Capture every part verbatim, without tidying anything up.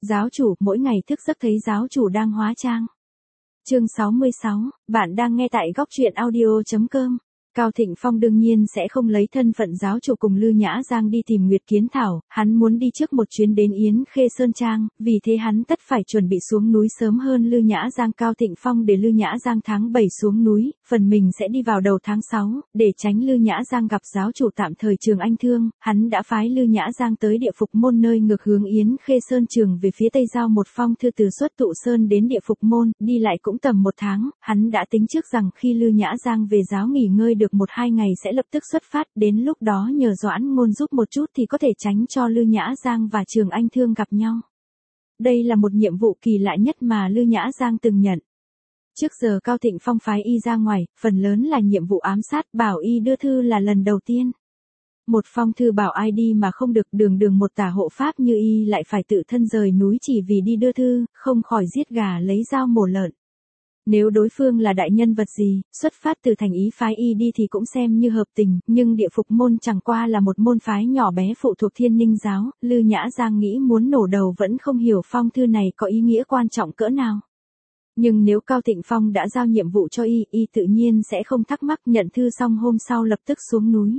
Giáo chủ, mỗi ngày thức giấc thấy giáo chủ đang hóa trang. Chương sáu mươi sáu, bạn đang nghe tại góc truyện audio chấm com. Cao Thịnh Phong đương nhiên sẽ không lấy thân phận giáo chủ cùng Lư Nhã Giang đi tìm Nguyệt Kiến Thảo, hắn muốn đi trước một chuyến đến Yến Khê Sơn Trang, vì thế hắn tất phải chuẩn bị xuống núi sớm hơn Lư Nhã Giang. Cao Thịnh Phong để Lư Nhã Giang tháng bảy xuống núi, phần mình sẽ đi vào đầu tháng sáu, để tránh Lư Nhã Giang gặp giáo chủ tạm thời Trường Anh Thương, hắn đã phái Lư Nhã Giang tới địa Phục Môn nơi ngược hướng Yến Khê Sơn Trường về phía tây giao một phong thư từ Xuất Tụ Sơn đến địa Phục Môn, đi lại cũng tầm một tháng, hắn đã tính trước rằng khi Lư Nhã Giang về giáo nghỉ ngơi được một hai ngày sẽ lập tức xuất phát, đến lúc đó nhờ Doãn Ngôn giúp một chút thì có thể tránh cho Lư Nhã Giang và Trường Anh Thương gặp nhau. Đây là một nhiệm vụ kỳ lạ nhất mà Lư Nhã Giang từng nhận. Trước giờ Cao Thịnh Phong phái y ra ngoài, phần lớn là nhiệm vụ ám sát, bảo y đưa thư là lần đầu tiên. Một phong thư bảo ai đi mà không được, đường đường một tả hộ pháp như y lại phải tự thân rời núi chỉ vì đi đưa thư, không khỏi giết gà lấy dao mổ lợn. Nếu đối phương là đại nhân vật gì, xuất phát từ thành ý phái y đi thì cũng xem như hợp tình, nhưng địa Phục Môn chẳng qua là một môn phái nhỏ bé phụ thuộc Thiên Ninh giáo, Lư Nhã Giang nghĩ muốn nổ đầu vẫn không hiểu phong thư này có ý nghĩa quan trọng cỡ nào. Nhưng nếu Cao Thịnh Phong đã giao nhiệm vụ cho y, y tự nhiên sẽ không thắc mắc, nhận thư xong hôm sau lập tức xuống núi.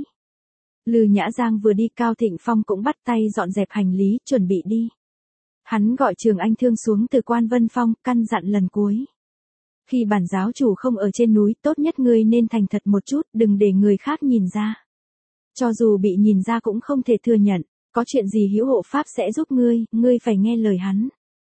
Lư Nhã Giang vừa đi, Cao Thịnh Phong cũng bắt tay dọn dẹp hành lý, chuẩn bị đi. Hắn gọi Trường Anh Thương xuống từ Quan Vân Phong, căn dặn lần cuối. Khi bản giáo chủ không ở trên núi, tốt nhất ngươi nên thành thật một chút, đừng để người khác nhìn ra. Cho dù bị nhìn ra cũng không thể thừa nhận, có chuyện gì hữu hộ pháp sẽ giúp ngươi, ngươi phải nghe lời hắn.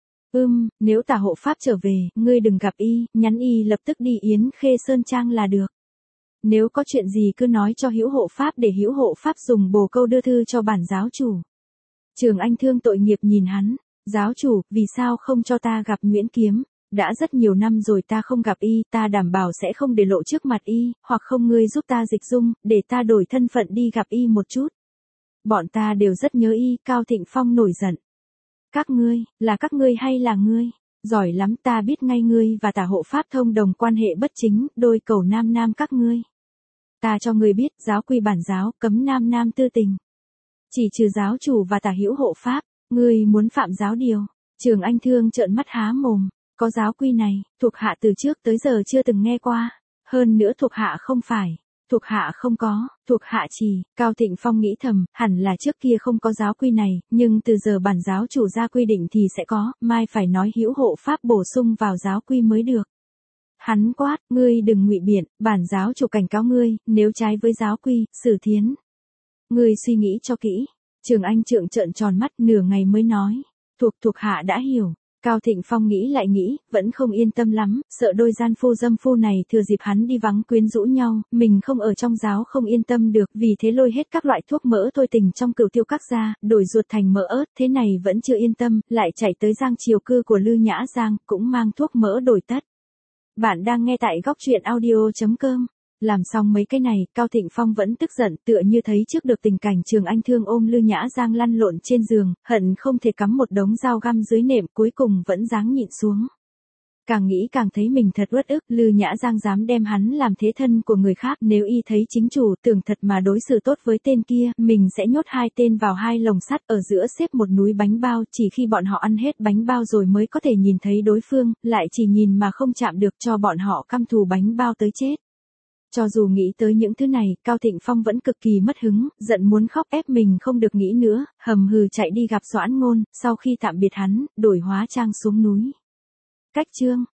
Ừm, nếu tả hộ pháp trở về, ngươi đừng gặp y, nhắn y lập tức đi Yến Khê Sơn Trang là được. Nếu có chuyện gì cứ nói cho hữu hộ pháp để hữu hộ pháp dùng bồ câu đưa thư cho bản giáo chủ. Trường Anh Thương tội nghiệp nhìn hắn, giáo chủ, vì sao không cho ta gặp Nguyễn Kiếm? Đã rất nhiều năm rồi ta không gặp y, ta đảm bảo sẽ không để lộ trước mặt y, hoặc không ngươi giúp ta dịch dung, để ta đổi thân phận đi gặp y một chút. Bọn ta đều rất nhớ y. Cao Thịnh Phong nổi giận. Các ngươi, là các ngươi hay là ngươi? Giỏi lắm, ta biết ngay ngươi và tả hộ pháp thông đồng quan hệ bất chính, đôi cầu nam nam các ngươi. Ta cho ngươi biết, giáo quy bản giáo, cấm nam nam tư tình. Chỉ trừ giáo chủ và tả hữu hộ pháp, ngươi muốn phạm giáo điều. Trường Anh Thương trợn mắt há mồm. Có giáo quy này, thuộc hạ từ trước tới giờ chưa từng nghe qua. Hơn nữa thuộc hạ không phải. Thuộc hạ không có, thuộc hạ chỉ. Cao Thịnh Phong nghĩ thầm, hẳn là trước kia không có giáo quy này, nhưng từ giờ bản giáo chủ ra quy định thì sẽ có, mai phải nói hữu hộ pháp bổ sung vào giáo quy mới được. Hắn quát, ngươi đừng ngụy biện, bản giáo chủ cảnh cáo ngươi, nếu trái với giáo quy, xử thiến. Ngươi suy nghĩ cho kỹ. Trường Anh Trượng trợn tròn mắt, nửa ngày mới nói. Thuộc thuộc hạ đã hiểu. Cao Thịnh Phong nghĩ lại nghĩ, vẫn không yên tâm lắm, sợ đôi gian phu dâm phu này thừa dịp hắn đi vắng quyến rũ nhau, mình không ở trong giáo không yên tâm được, vì thế lôi hết các loại thuốc mỡ thôi tình trong Cửu Tiêu Các ra, đổi ruột thành mỡ ớt, thế này vẫn chưa yên tâm, lại chạy tới Giang Triều Cư của Lư Nhã Giang, cũng mang thuốc mỡ đổi tất. Bạn đang nghe tại góc truyện audio chấm com. Làm xong mấy cái này, Cao Thịnh Phong vẫn tức giận, tựa như thấy trước được tình cảnh Trường Anh Thương ôm Lư Nhã Giang lăn lộn trên giường, hận không thể cắm một đống dao găm dưới nệm, cuối cùng vẫn dáng nhịn xuống. Càng nghĩ càng thấy mình thật uất ức, Lư Nhã Giang dám đem hắn làm thế thân của người khác, nếu y thấy chính chủ tưởng thật mà đối xử tốt với tên kia, mình sẽ nhốt hai tên vào hai lồng sắt, ở giữa xếp một núi bánh bao, chỉ khi bọn họ ăn hết bánh bao rồi mới có thể nhìn thấy đối phương, lại chỉ nhìn mà không chạm được, cho bọn họ căm thù bánh bao tới chết. Cho dù nghĩ tới những thứ này, Cao Thịnh Phong vẫn cực kỳ mất hứng, giận muốn khóc, ép mình không được nghĩ nữa, hầm hừ chạy đi gặp Doãn Ngôn, sau khi tạm biệt hắn, đổi hóa trang xuống núi. Cách chương